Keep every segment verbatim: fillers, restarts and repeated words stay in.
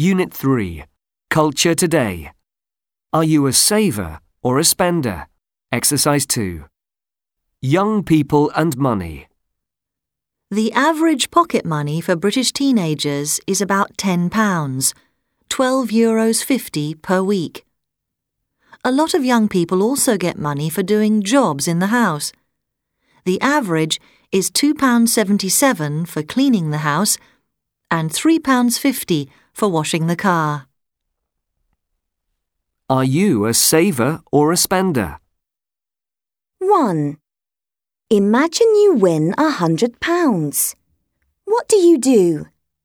Unit three. Culture Today. Are you a saver or a spender? Exercise two. Young people and money. The average pocket money for British teenagers is about ten pounds, twelve euros fifty per week. A lot of young people also get money for doing jobs in the house. The average is two pounds seventy-seven for cleaning the house and three pounds fifty for washing the car. Are you a saver or a spender? one. Imagine you win a hundred pounds. What do you do?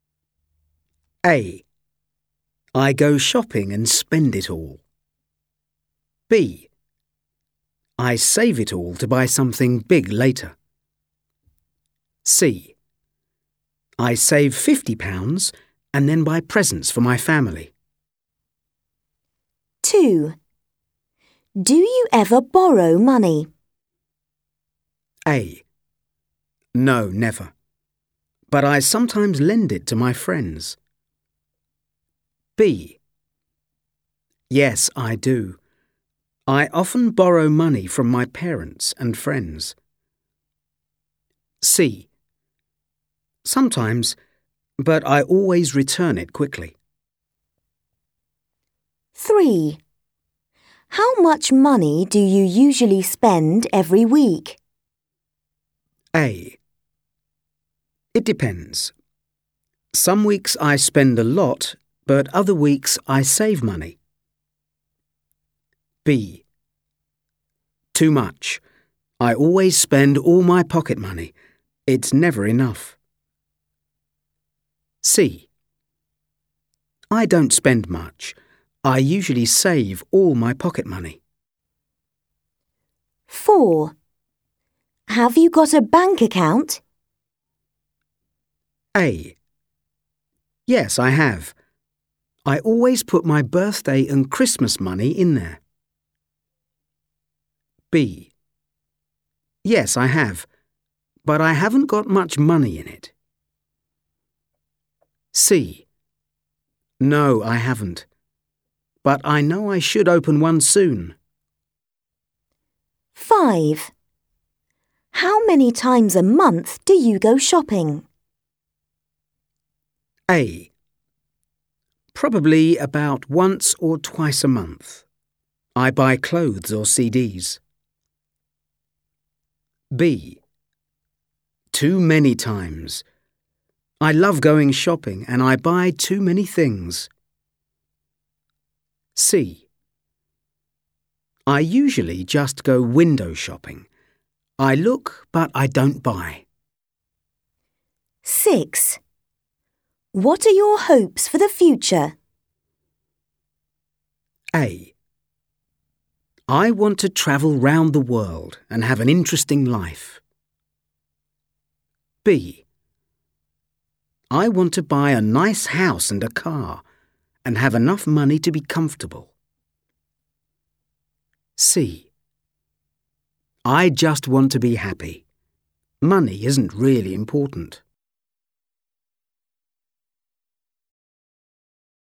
A. I go shopping and spend it all. B. I save it all to buy something big later. C. I save fifty pounds and then buy presents for my family. two. Do you ever borrow money? A. No, never. But I sometimes lend it to my friends. B. Yes, I do. I often borrow money from my parents and friends. C. Sometimes, but I always return it quickly. three. How much money do you usually spend every week? A. It depends. Some weeks I spend a lot, but other weeks I save money. B. Too much. I always spend all my pocket money. It's never enough. C. I don't spend much. I usually save all my pocket money. four. Have you got a bank account? A. Yes, I have. I always put my birthday and Christmas money in there. B. Yes, I have, but I haven't got much money in it. C. No, I haven't, but I know I should open one soon. five. How many times a month do you go shopping? A. Probably about once or twice a month. I buy clothes or C Ds. B. Too many times. I love going shopping and I buy too many things. C. I usually just go window shopping. I look, but I don't buy. six. What are your hopes for the future? A. I want to travel round the world and have an interesting life. B. I want to buy a nice house and a car and have enough money to be comfortable. C. I just want to be happy. Money isn't really important.